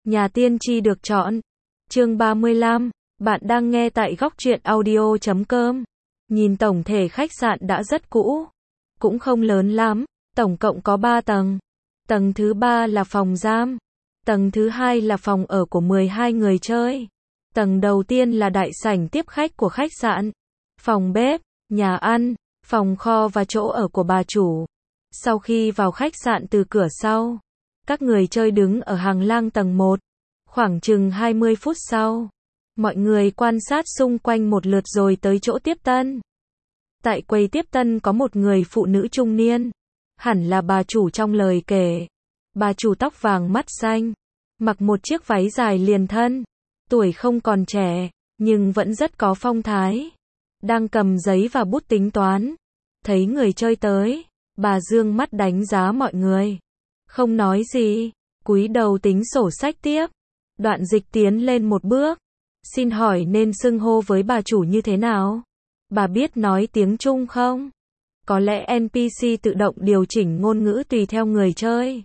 Nhà tiên tri được chọn. Chương 35, bạn đang nghe tại góc truyện audio.com. Nhìn tổng thể khách sạn đã rất cũ, cũng không lớn lắm, tổng cộng có 3 tầng. Tầng thứ 3 là phòng giam, tầng thứ 2 là phòng ở của 12 người chơi. Tầng đầu tiên là đại sảnh tiếp khách của khách sạn, phòng bếp, nhà ăn, phòng kho và chỗ ở của bà chủ. Sau khi vào khách sạn từ cửa sau, các người chơi đứng ở hành lang tầng 1. Khoảng chừng 20 phút sau, mọi người quan sát xung quanh một lượt rồi tới chỗ tiếp tân. Tại quầy tiếp tân có một người phụ nữ trung niên, hẳn là bà chủ trong lời kể. Bà chủ tóc vàng mắt xanh, mặc một chiếc váy dài liền thân, tuổi không còn trẻ, nhưng vẫn rất có phong thái. Đang cầm giấy và bút tính toán. Thấy người chơi tới, bà dương mắt đánh giá mọi người. Không nói gì, cúi đầu tính sổ sách tiếp. Đoạn Dịch tiến lên một bước. Xin hỏi nên xưng hô với bà chủ như thế nào? Bà biết nói tiếng Trung không? Có lẽ NPC tự động điều chỉnh ngôn ngữ tùy theo người chơi.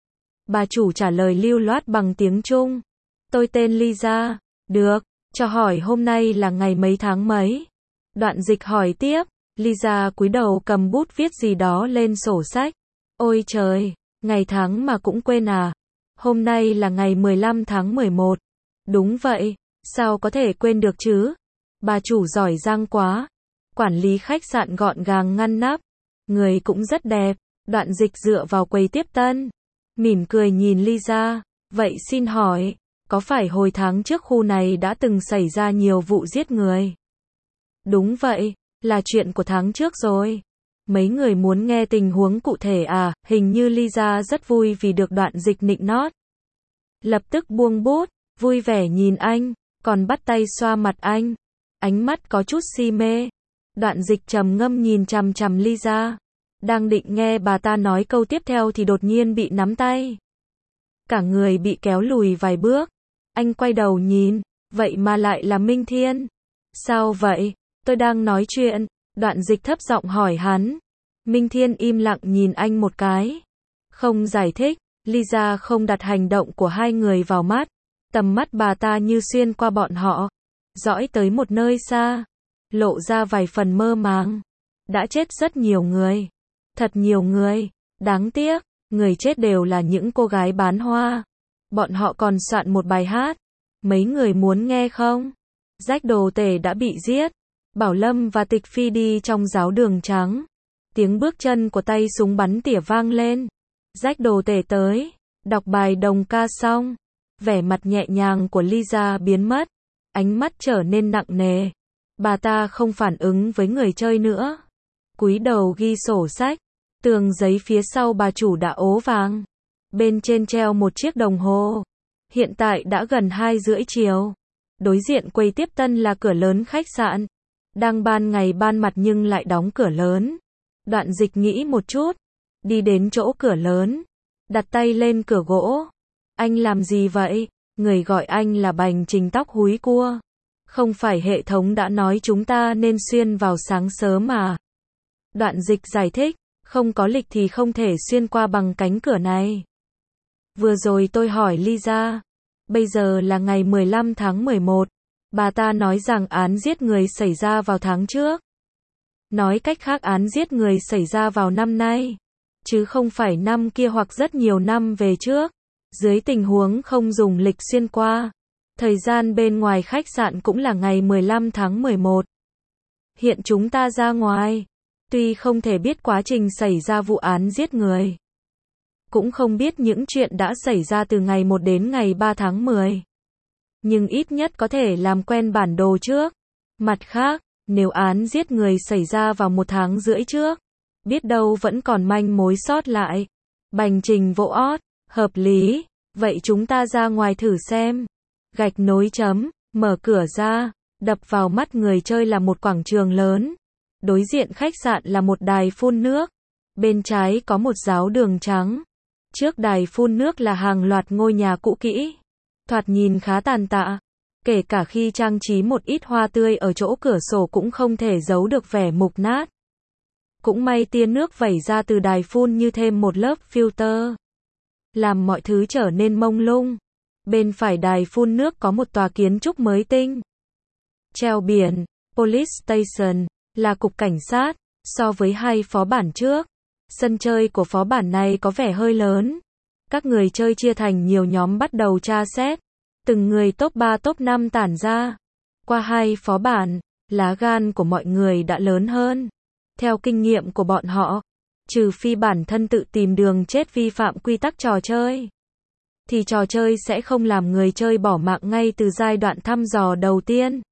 Bà chủ trả lời lưu loát bằng tiếng Trung. Tôi tên Lisa. Được, cho hỏi hôm nay là ngày mấy tháng mấy? Đoạn Dịch hỏi tiếp. Lisa cúi đầu cầm bút viết gì đó lên sổ sách. Ôi trời, ngày tháng mà cũng quên à? Hôm nay là ngày 15 tháng 11. Đúng vậy, sao có thể quên được chứ? Bà chủ giỏi giang quá. Quản lý khách sạn gọn gàng ngăn nắp. Người cũng rất đẹp. Đoạn Dịch dựa vào quầy tiếp tân, mỉm cười nhìn Lisa. Vậy xin hỏi, có phải hồi tháng trước khu này đã từng xảy ra nhiều vụ giết người? Đúng vậy, là chuyện của tháng trước rồi. Mấy người muốn nghe tình huống cụ thể à? Hình như Lisa rất vui vì được Đoạn Dịch nịnh nót. Lập tức buông bút, vui vẻ nhìn anh, còn bắt tay xoa mặt anh. Ánh mắt có chút si mê. Đoạn Dịch trầm ngâm nhìn chằm chằm Lisa. Đang định nghe bà ta nói câu tiếp theo thì đột nhiên bị nắm tay. Cả người bị kéo lùi vài bước. Anh quay đầu nhìn, vậy mà lại là Minh Thiên. Sao vậy? Tôi đang nói chuyện. Đoạn Dịch thấp giọng hỏi hắn. Minh Thiên im lặng nhìn anh một cái. Không giải thích. Lisa không đặt hành động của hai người vào mắt. Tầm mắt bà ta như xuyên qua bọn họ, dõi tới một nơi xa, lộ ra vài phần mơ màng. Đã chết rất nhiều người. Thật nhiều người. Đáng tiếc, người chết đều là những cô gái bán hoa. Bọn họ còn soạn một bài hát. Mấy người muốn nghe không? Rách Đồ Tể đã bị giết. Bảo Lâm và Tịch Phi đi trong giáo đường trắng. Tiếng bước chân của tay súng bắn tỉa vang lên. Rách Đồ Tể tới, đọc bài đồng ca xong. Vẻ mặt nhẹ nhàng của Lisa biến mất. Ánh mắt trở nên nặng nề. Bà ta không phản ứng với người chơi nữa. Cúi đầu ghi sổ sách. Tường giấy phía sau bà chủ đã ố vàng. Bên trên treo một chiếc đồng hồ. Hiện tại đã gần 2:30 chiều. Đối diện quầy tiếp tân là cửa lớn khách sạn. Đang ban ngày ban mặt nhưng lại đóng cửa lớn. Đoạn Dịch nghĩ một chút. Đi đến chỗ cửa lớn. Đặt tay lên cửa gỗ. Anh làm gì vậy? Người gọi anh là Bành Trình tóc húi cua. Không phải hệ thống đã nói chúng ta nên xuyên vào sáng sớm mà. Đoạn Dịch giải thích. Không có lịch thì không thể xuyên qua bằng cánh cửa này. Vừa rồi tôi hỏi Lisa. Bây giờ là ngày 15 tháng 11. Bà ta nói rằng án giết người xảy ra vào tháng trước. Nói cách khác án giết người xảy ra vào năm nay. Chứ không phải năm kia hoặc rất nhiều năm về trước. Dưới tình huống không dùng lịch xuyên qua. Thời gian bên ngoài khách sạn cũng là ngày 15 tháng 11. Hiện chúng ta ra ngoài. Tuy không thể biết quá trình xảy ra vụ án giết người. Cũng không biết những chuyện đã xảy ra từ ngày 1 đến ngày 3 tháng 10. Nhưng ít nhất có thể làm quen bản đồ trước. Mặt khác, nếu án giết người xảy ra vào 1 tháng rưỡi trước, biết đâu vẫn còn manh mối sót lại. Bành Trình vỗ ót, hợp lý, vậy chúng ta ra ngoài thử xem. Gạch nối chấm, mở cửa ra, đập vào mắt người chơi là một quảng trường lớn. Đối diện khách sạn là một đài phun nước. Bên trái có một giáo đường trắng. Trước đài phun nước là hàng loạt ngôi nhà cũ kỹ. Thoạt nhìn khá tàn tạ. Kể cả khi trang trí một ít hoa tươi ở chỗ cửa sổ cũng không thể giấu được vẻ mục nát. Cũng may tia nước vẩy ra từ đài phun như thêm một lớp filter. Làm mọi thứ trở nên mông lung. Bên phải đài phun nước có một tòa kiến trúc mới tinh. Treo biển, Police Station, là cục cảnh sát. So với hai phó bản trước, sân chơi của phó bản này có vẻ hơi lớn. Các người chơi chia thành nhiều nhóm bắt đầu tra xét. Từng người top 3 top 5 tản ra. Qua hai phó bản, lá gan của mọi người đã lớn hơn. Theo kinh nghiệm của bọn họ, trừ phi bản thân tự tìm đường chết vi phạm quy tắc trò chơi, thì trò chơi sẽ không làm người chơi bỏ mạng ngay từ giai đoạn thăm dò đầu tiên.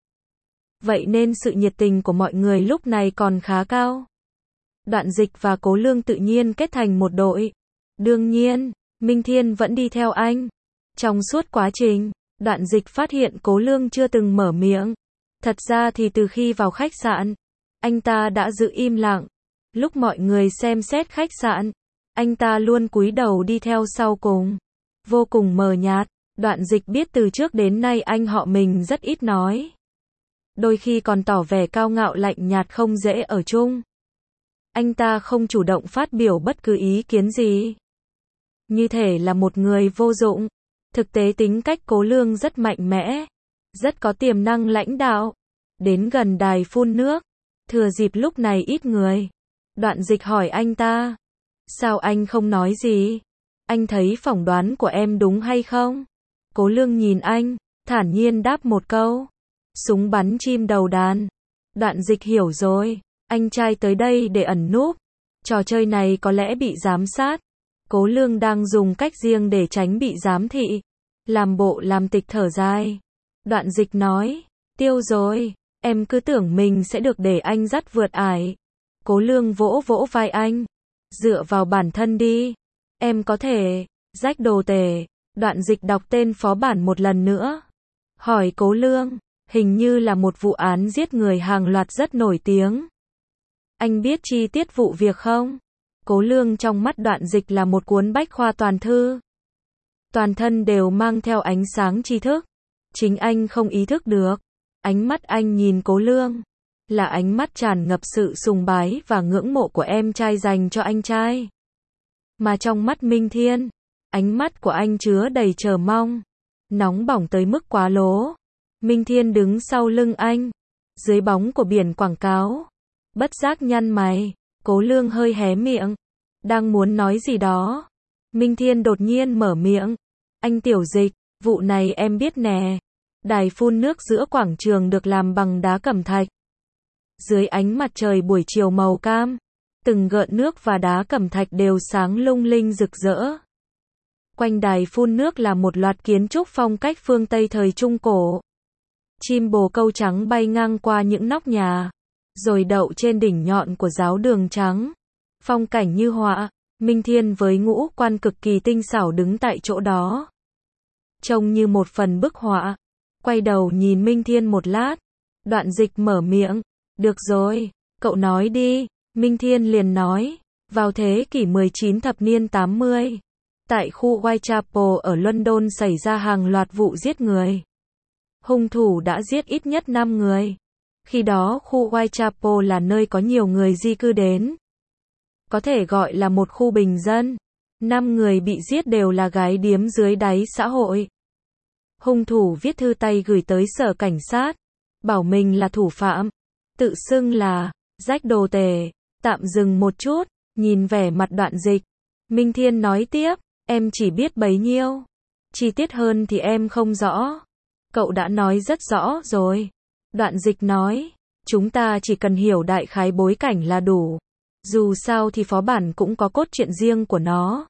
Vậy nên sự nhiệt tình của mọi người lúc này còn khá cao. Đoạn Dịch và Cố Lương tự nhiên kết thành một đội. Đương nhiên, Minh Thiên vẫn đi theo anh. Trong suốt quá trình, Đoạn Dịch phát hiện Cố Lương chưa từng mở miệng. Thật ra thì từ khi vào khách sạn, anh ta đã giữ im lặng. Lúc mọi người xem xét khách sạn, anh ta luôn cúi đầu đi theo sau cùng. Vô cùng mờ nhạt. Đoạn Dịch biết từ trước đến nay anh họ mình rất ít nói. Đôi khi còn tỏ vẻ cao ngạo lạnh nhạt không dễ ở chung. Anh ta không chủ động phát biểu bất cứ ý kiến gì. Như thể là một người vô dụng. Thực tế tính cách Cố Lương rất mạnh mẽ. Rất có tiềm năng lãnh đạo. Đến gần đài phun nước. Thừa dịp lúc này ít người. Đoạn Dịch hỏi anh ta. Sao anh không nói gì? Anh thấy phỏng đoán của em đúng hay không? Cố Lương nhìn anh, thản nhiên đáp một câu. Súng bắn chim đầu đàn. Đoạn Dịch hiểu rồi. Anh trai tới đây để ẩn núp. Trò chơi này có lẽ bị giám sát. Cố Lương đang dùng cách riêng để tránh bị giám thị. Làm bộ làm tịch thở dài. Đoạn Dịch nói. Tiêu rồi. Em cứ tưởng mình sẽ được để anh dắt vượt ải. Cố Lương vỗ vỗ vai anh. Dựa vào bản thân đi. Em có thể. Rách đồ tể. Đoạn Dịch đọc tên phó bản một lần nữa. Hỏi Cố Lương. Hình như là một vụ án giết người hàng loạt rất nổi tiếng. Anh biết chi tiết vụ việc không? Cố Lương trong mắt Đoạn Dịch là một cuốn bách khoa toàn thư. Toàn thân đều mang theo ánh sáng tri thức. Chính anh không ý thức được. Ánh mắt anh nhìn Cố Lương là ánh mắt tràn ngập sự sùng bái và ngưỡng mộ của em trai dành cho anh trai. Mà trong mắt Minh Thiên, ánh mắt của anh chứa đầy chờ mong. Nóng bỏng tới mức quá lố. Minh Thiên đứng sau lưng anh, dưới bóng của biển quảng cáo. Bất giác nhăn mày. Cố Lương hơi hé miệng, đang muốn nói gì đó. Minh Thiên đột nhiên mở miệng. Anh Tiểu Dịch, vụ này em biết nè. Đài phun nước giữa quảng trường được làm bằng đá cẩm thạch. Dưới ánh mặt trời buổi chiều màu cam, từng gợn nước và đá cẩm thạch đều sáng lung linh rực rỡ. Quanh đài phun nước là một loạt kiến trúc phong cách phương Tây thời Trung Cổ. Chim bồ câu trắng bay ngang qua những nóc nhà, rồi đậu trên đỉnh nhọn của giáo đường trắng. Phong cảnh như họa. Minh Thiên với ngũ quan cực kỳ tinh xảo đứng tại chỗ đó. Trông như một phần bức họa. Quay đầu nhìn Minh Thiên một lát. Đoạn Dịch mở miệng. Được rồi, cậu nói đi. Minh Thiên liền nói. Vào thế kỷ 19 thập niên 80, tại khu Whitechapel ở London xảy ra hàng loạt vụ giết người. Hung thủ đã giết ít nhất 5 người. Khi đó khu Whitechapel là nơi có nhiều người di cư đến. Có thể gọi là một khu bình dân. 5 người bị giết đều là gái điếm dưới đáy xã hội. Hung thủ viết thư tay gửi tới sở cảnh sát, bảo mình là thủ phạm, tự xưng là rách đồ tể. Tạm dừng một chút, nhìn vẻ mặt Đoạn Dịch, Minh Thiên nói tiếp, em chỉ biết bấy nhiêu. Chi tiết hơn thì em không rõ. Cậu đã nói rất rõ rồi. Đoạn Dịch nói, chúng ta chỉ cần hiểu đại khái bối cảnh là đủ. Dù sao thì phó bản cũng có cốt truyện riêng của nó.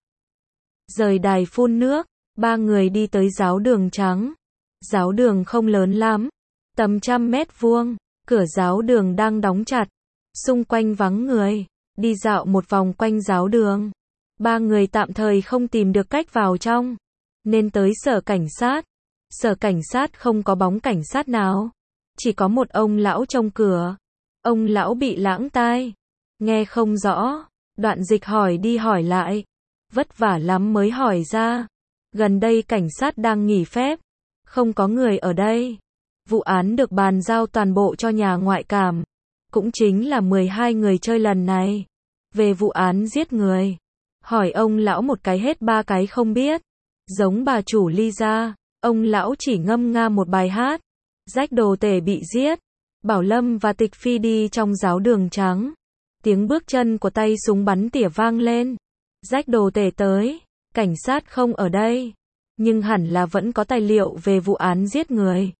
Rời đài phun nước, 3 người đi tới giáo đường trắng. Giáo đường không lớn lắm, tầm 100 mét vuông, cửa giáo đường đang đóng chặt. Xung quanh vắng người, đi dạo một vòng quanh giáo đường. 3 người tạm thời không tìm được cách vào trong, nên tới sở cảnh sát. Sở cảnh sát không có bóng cảnh sát nào, chỉ có một ông lão trông cửa. Ông lão bị lãng tai, nghe không rõ. Đoạn Dịch hỏi đi hỏi lại, vất vả lắm mới hỏi ra. Gần đây cảnh sát đang nghỉ phép, không có người ở đây. Vụ án được bàn giao toàn bộ cho nhà ngoại cảm, cũng chính là 12 người chơi lần này. Về vụ án giết người, hỏi ông lão một cái hết 3 cái không biết. Giống bà chủ Lisa, Ông lão chỉ ngâm nga một bài hát. Rách Đồ Tể bị giết. Bảo Lâm và Tịch Phi đi trong giáo đường trắng. Tiếng bước chân của tay súng bắn tỉa vang lên. Rách Đồ Tể tới. Cảnh sát không ở đây. Nhưng hẳn là vẫn có tài liệu về vụ án giết người.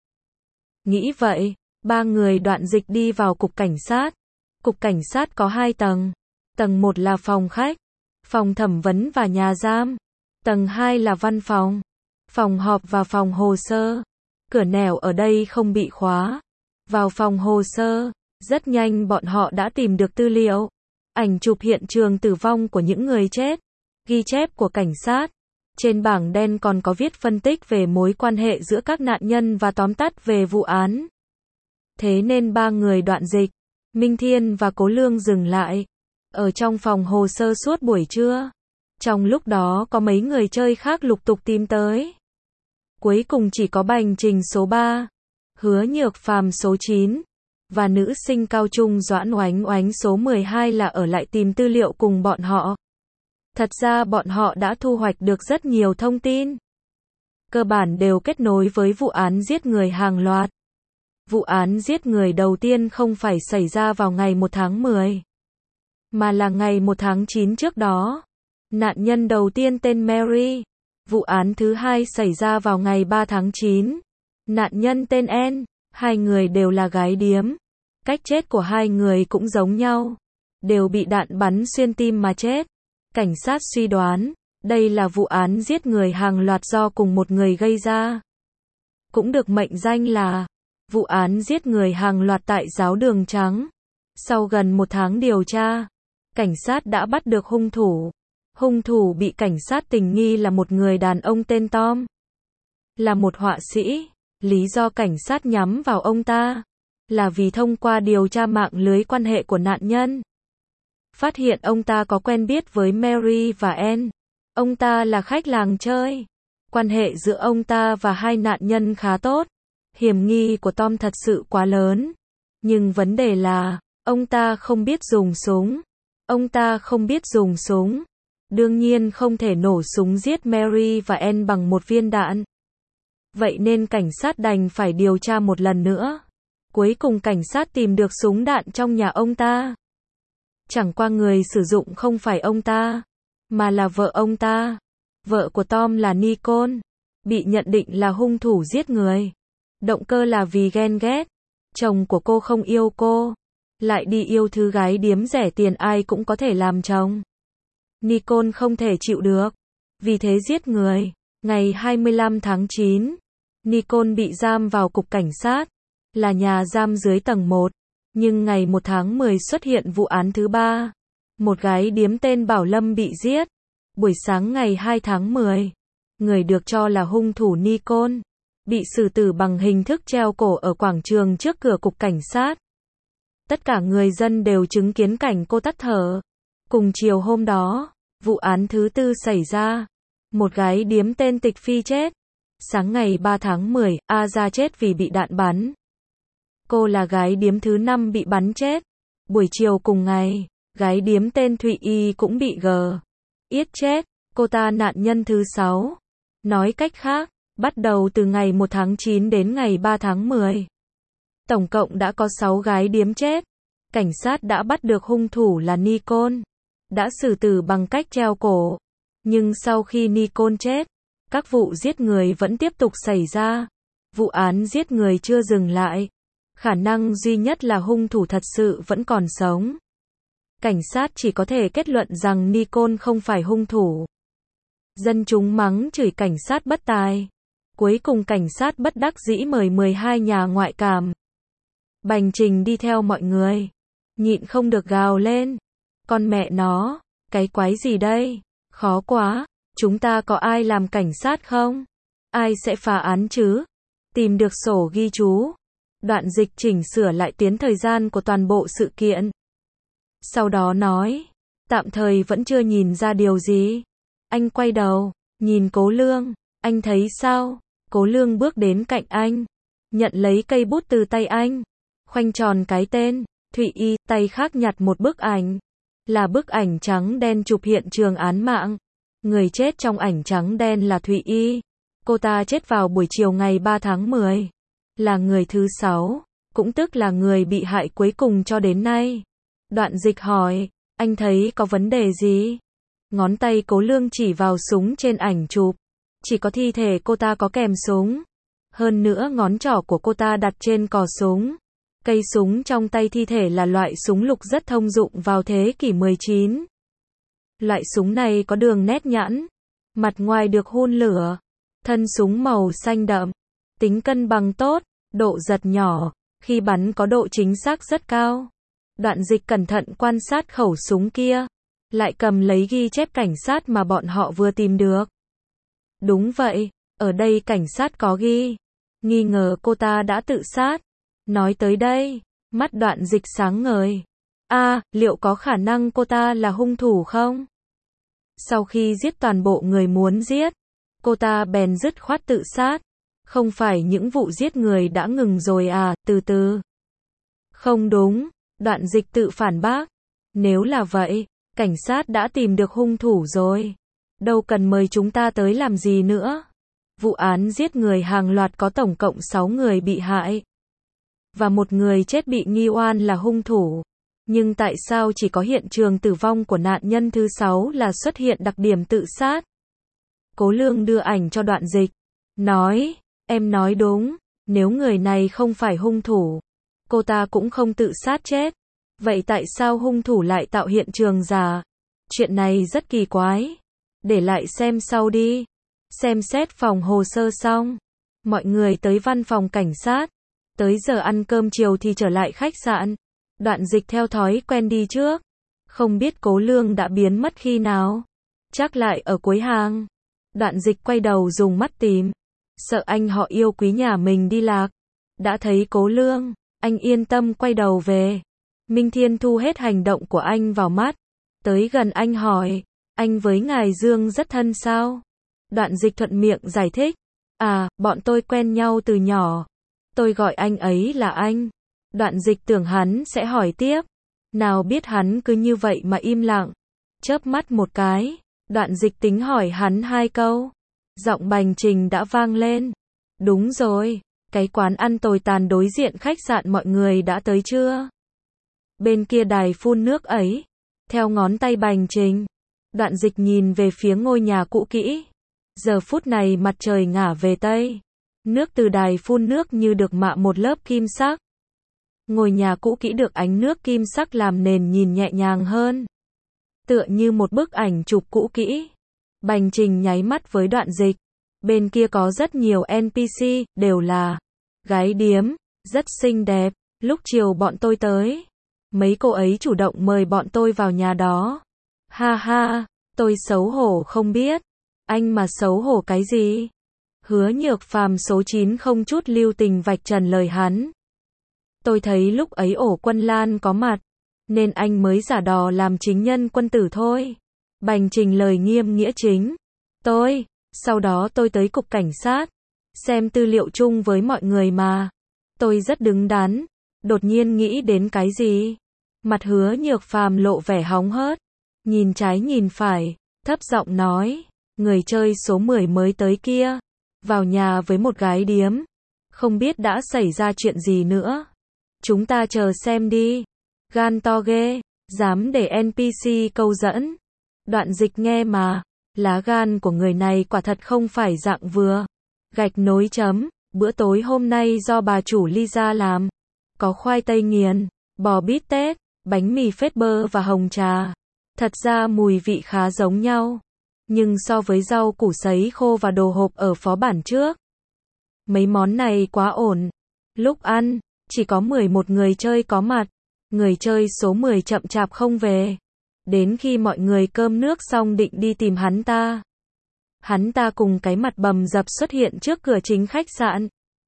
Nghĩ vậy, ba người Đoạn Dịch đi vào cục cảnh sát. Cục cảnh sát có 2 tầng. Tầng 1 là phòng khách, phòng thẩm vấn và nhà giam. Tầng 2 là văn phòng, phòng họp và phòng hồ sơ. Cửa nẻo ở đây không bị khóa. Vào phòng hồ sơ, rất nhanh bọn họ đã tìm được tư liệu. Ảnh chụp hiện trường tử vong của những người chết. Ghi chép của cảnh sát. Trên bảng đen còn có viết phân tích về mối quan hệ giữa các nạn nhân và tóm tắt về vụ án. Thế nên ba người Đoạn Dịch, Minh Thiên và Cố Lương dừng lại ở trong phòng hồ sơ suốt buổi trưa. Trong lúc đó có mấy người chơi khác lục tục tìm tới. Cuối cùng chỉ có Bành Trình số 3, Hứa Nhược Phàm số 9 và nữ sinh cao trung Doãn Oánh Oánh số 12 là ở lại tìm tư liệu cùng bọn họ. Thật ra bọn họ đã thu hoạch được rất nhiều thông tin. Cơ bản đều kết nối với vụ án giết người hàng loạt. Vụ án giết người đầu tiên không phải xảy ra vào ngày 1 tháng 10, mà là ngày 1 tháng 9 trước đó. Nạn nhân đầu tiên tên Mary. Vụ án thứ hai xảy ra vào ngày 3 tháng 9. Nạn nhân tên Ann. Hai người đều là gái điếm. Cách chết của hai người cũng giống nhau. Đều bị đạn bắn xuyên tim mà chết. Cảnh sát suy đoán, đây là vụ án giết người hàng loạt do cùng một người gây ra. Cũng được mệnh danh là vụ án giết người hàng loạt tại giáo đường trắng. Sau gần 1 tháng điều tra, cảnh sát đã bắt được hung thủ. Hung thủ bị cảnh sát tình nghi là một người đàn ông tên Tom. Là một họa sĩ. Lý do cảnh sát nhắm vào ông ta là vì thông qua điều tra mạng lưới quan hệ của nạn nhân, phát hiện ông ta có quen biết với Mary và Ann. Ông ta là khách làng chơi. Quan hệ giữa ông ta và hai nạn nhân khá tốt. Hiểm nghi của Tom thật sự quá lớn. Nhưng vấn đề là, ông ta không biết dùng súng. Ông ta không biết dùng súng. Đương nhiên không thể nổ súng giết Mary và Ann bằng một viên đạn. Vậy nên cảnh sát đành phải điều tra một lần nữa. Cuối cùng cảnh sát tìm được súng đạn trong nhà ông ta. Chẳng qua người sử dụng không phải ông ta, mà là vợ ông ta. Vợ của Tom là Nicole, bị nhận định là hung thủ giết người. Động cơ là vì ghen ghét. Chồng của cô không yêu cô, lại đi yêu thứ gái điếm rẻ tiền ai cũng có thể làm chồng. Nicole không thể chịu được, vì thế giết người. Ngày 25 tháng 9, Nicole bị giam vào cục cảnh sát, là nhà giam dưới tầng 1. Nhưng ngày 1 tháng 10 xuất hiện vụ án thứ 3. Một gái điếm tên Bảo Lâm bị giết. Buổi sáng ngày 2 tháng 10, người được cho là hung thủ Nicole, bị xử tử bằng hình thức treo cổ ở quảng trường trước cửa cục cảnh sát. Tất cả người dân đều chứng kiến cảnh cô tắt thở. Cùng chiều hôm đó, vụ án thứ 4 xảy ra. Một gái điếm tên Tịch Phi chết. Sáng ngày 3 tháng 10, A Gia chết vì bị đạn bắn. Cô là gái điếm thứ 5 bị bắn chết. Buổi chiều cùng ngày, gái điếm tên Thụy Y cũng bị Yết chết. Cô ta nạn nhân thứ 6. Nói cách khác, bắt đầu từ ngày 1 tháng 9 đến ngày 3 tháng 10. Tổng cộng đã có 6 gái điếm chết. Cảnh sát đã bắt được hung thủ là Nicole. Đã xử tử bằng cách treo cổ. Nhưng sau khi Nicole chết, các vụ giết người vẫn tiếp tục xảy ra. Vụ án giết người chưa dừng lại. Khả năng duy nhất là hung thủ thật sự vẫn còn sống. Cảnh sát chỉ có thể kết luận rằng Nicole không phải hung thủ. Dân chúng mắng chửi cảnh sát bất tài. Cuối cùng cảnh sát bất đắc dĩ mời 12 nhà ngoại cảm. Bành Trình đi theo mọi người. Nhịn không được gào lên. Con mẹ nó, cái quái gì đây? Khó quá, chúng ta có ai làm cảnh sát không? Ai sẽ phá án chứ? Tìm được sổ ghi chú. Đoạn Dịch chỉnh sửa lại tuyến thời gian của toàn bộ sự kiện. Sau đó nói, tạm thời vẫn chưa nhìn ra điều gì. Anh quay đầu, nhìn Cố Lương, anh thấy sao? Cố Lương bước đến cạnh anh, nhận lấy cây bút từ tay anh, khoanh tròn cái tên, Thụy Y, tay khác nhặt một bức ảnh. Là bức ảnh trắng đen chụp hiện trường án mạng. Người chết trong ảnh trắng đen là Thụy Y. Cô ta chết vào buổi chiều ngày 3 tháng 10. Là người thứ 6, cũng tức là người bị hại cuối cùng cho đến nay. Đoạn Dịch hỏi, anh thấy có vấn đề gì? Ngón tay Cố Lương chỉ vào súng trên ảnh chụp. Chỉ có thi thể cô ta có kèm súng. Hơn nữa ngón trỏ của cô ta đặt trên cò súng. Cây súng trong tay thi thể là loại súng lục rất thông dụng vào thế kỷ 19. Loại súng này có đường nét nhẵn, mặt ngoài được hun lửa, thân súng màu xanh đậm, tính cân bằng tốt, độ giật nhỏ, khi bắn có độ chính xác rất cao. Đoạn Dịch cẩn thận quan sát khẩu súng kia, lại cầm lấy ghi chép cảnh sát mà bọn họ vừa tìm được. Đúng vậy, ở đây cảnh sát có ghi, nghi ngờ cô ta đã tự sát. Nói tới đây, mắt Đoạn Dịch sáng ngời. Liệu có khả năng cô ta là hung thủ không? Sau khi giết toàn bộ người muốn giết, cô ta bèn dứt khoát tự sát. Không phải những vụ giết người đã ngừng rồi à, từ từ. Không đúng, Đoạn Dịch tự phản bác. Nếu là vậy, cảnh sát đã tìm được hung thủ rồi. Đâu cần mời chúng ta tới làm gì nữa. Vụ án giết người hàng loạt có tổng cộng 6 người bị hại. Và một người chết bị nghi oan là hung thủ. Nhưng tại sao chỉ có hiện trường tử vong của nạn nhân thứ 6 là xuất hiện đặc điểm tự sát? Cố Lương đưa ảnh cho Đoạn Dịch. Nói, em nói đúng, nếu người này không phải hung thủ, cô ta cũng không tự sát chết. Vậy tại sao hung thủ lại tạo hiện trường giả? Chuyện này rất kỳ quái. Để lại xem sau đi. Xem xét phòng hồ sơ xong, mọi người tới văn phòng cảnh sát. Tới giờ ăn cơm chiều thì trở lại khách sạn. Đoạn Dịch theo thói quen đi trước. Không biết Cố Lương đã biến mất khi nào. Chắc lại ở cuối hàng. Đoạn Dịch quay đầu dùng mắt tìm. Sợ anh họ yêu quý nhà mình đi lạc. Đã thấy Cố Lương, anh yên tâm quay đầu về. Minh Thiên thu hết hành động của anh vào mắt. Tới gần anh hỏi, anh với ngài Dương rất thân sao? Đoạn Dịch thuận miệng giải thích. Bọn tôi quen nhau từ nhỏ. Tôi gọi anh ấy là anh. Đoạn Dịch tưởng hắn sẽ hỏi tiếp. Nào biết hắn cứ như vậy mà im lặng. Chớp mắt một cái, Đoạn Dịch tính hỏi hắn 2 câu. Giọng Bành Trình đã vang lên. Đúng rồi, cái quán ăn tồi tàn đối diện khách sạn mọi người đã tới chưa? Bên kia đài phun nước ấy. Theo ngón tay Bành Trình, Đoạn Dịch nhìn về phía ngôi nhà cũ kỹ. Giờ phút này mặt trời ngả về Tây. Nước từ đài phun nước như được mạ một lớp kim sắc. Ngôi nhà cũ kỹ được ánh nước kim sắc làm nền nhìn nhẹ nhàng hơn. Tựa như một bức ảnh chụp cũ kỹ. Bành Trình nháy mắt với Đoạn Dịch. Bên kia có rất nhiều NPC, đều là gái điếm, rất xinh đẹp. Lúc chiều bọn tôi tới, mấy cô ấy chủ động mời bọn tôi vào nhà đó. Ha ha, tôi xấu hổ không biết. Anh mà xấu hổ cái gì? Hứa Nhược Phàm số 9 không chút lưu tình vạch trần lời hắn. Tôi thấy lúc ấy Ổ Quân Lan có mặt, nên anh mới giả đò làm chính nhân quân tử thôi. Bành Trình lời nghiêm nghĩa chính. Sau đó tôi tới cục cảnh sát, xem tư liệu chung với mọi người mà. Tôi rất đứng đắn, đột nhiên nghĩ đến cái gì? Mặt Hứa Nhược Phàm lộ vẻ hóng hớt, nhìn trái nhìn phải, thấp giọng nói, người chơi số 10 mới tới kia, vào nhà với một gái điếm, không biết đã xảy ra chuyện gì nữa. Chúng ta chờ xem đi. Gan to ghê, dám để NPC câu dẫn. Đoạn Dịch nghe mà, lá gan của người này quả thật không phải dạng vừa. Gạch nối chấm, bữa tối hôm nay do bà chủ Lisa làm. Có khoai tây nghiền, bò bít tết, bánh mì phết bơ và hồng trà. Thật ra mùi vị khá giống nhau. Nhưng so với rau củ sấy khô và đồ hộp ở phó bản trước, mấy món này quá ổn. Lúc ăn, chỉ có 11 người chơi có mặt. Người chơi số 10 chậm chạp không về. Đến khi mọi người cơm nước xong định đi tìm hắn ta. Hắn ta cùng cái mặt bầm dập xuất hiện trước cửa chính khách sạn.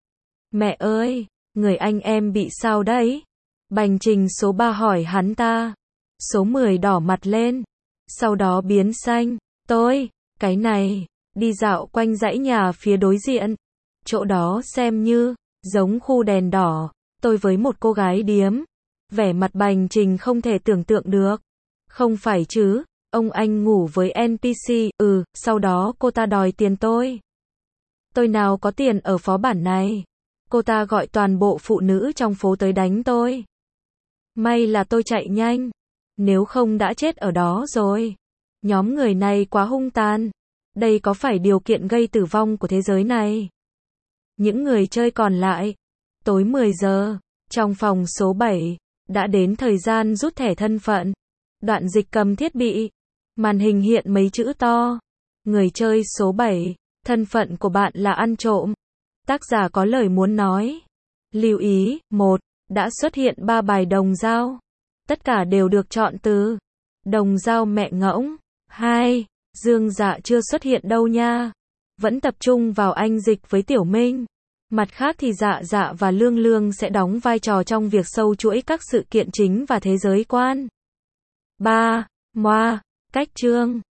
Mẹ ơi, người anh em bị sao đấy? Bành Trình số 3 hỏi hắn ta. Số 10 đỏ mặt lên. Sau đó biến xanh. Cái này, đi dạo quanh dãy nhà phía đối diện. Chỗ đó xem như, giống khu đèn đỏ. Tôi với một cô gái điếm. Vẻ mặt Bành Trình không thể tưởng tượng được. Không phải chứ, ông anh ngủ với NPC, sau đó cô ta đòi tiền tôi. Tôi nào có tiền ở phó bản này. Cô ta gọi toàn bộ phụ nữ trong phố tới đánh tôi. May là tôi chạy nhanh. Nếu không đã chết ở đó rồi. Nhóm người này quá hung tàn. Đây có phải điều kiện gây tử vong của thế giới này? Những người chơi còn lại. Tối 10 giờ. Trong phòng số 7. Đã đến thời gian rút thẻ thân phận. Đoạn dịch cầm thiết bị. Màn hình hiện mấy chữ to. Người chơi số 7. Thân phận của bạn là ăn trộm. Tác giả có lời muốn nói. Lưu ý, 1. Đã xuất hiện 3 bài đồng dao. Tất cả đều được chọn từ đồng dao mẹ ngỗng. 2. Dương Dạ chưa xuất hiện đâu nha. Vẫn tập trung vào anh Dịch với Tiểu Minh. Mặt khác thì Dạ Dạ và Lương Lương sẽ đóng vai trò trong việc sâu chuỗi các sự kiện chính và thế giới quan. 3. Moa, cách chương.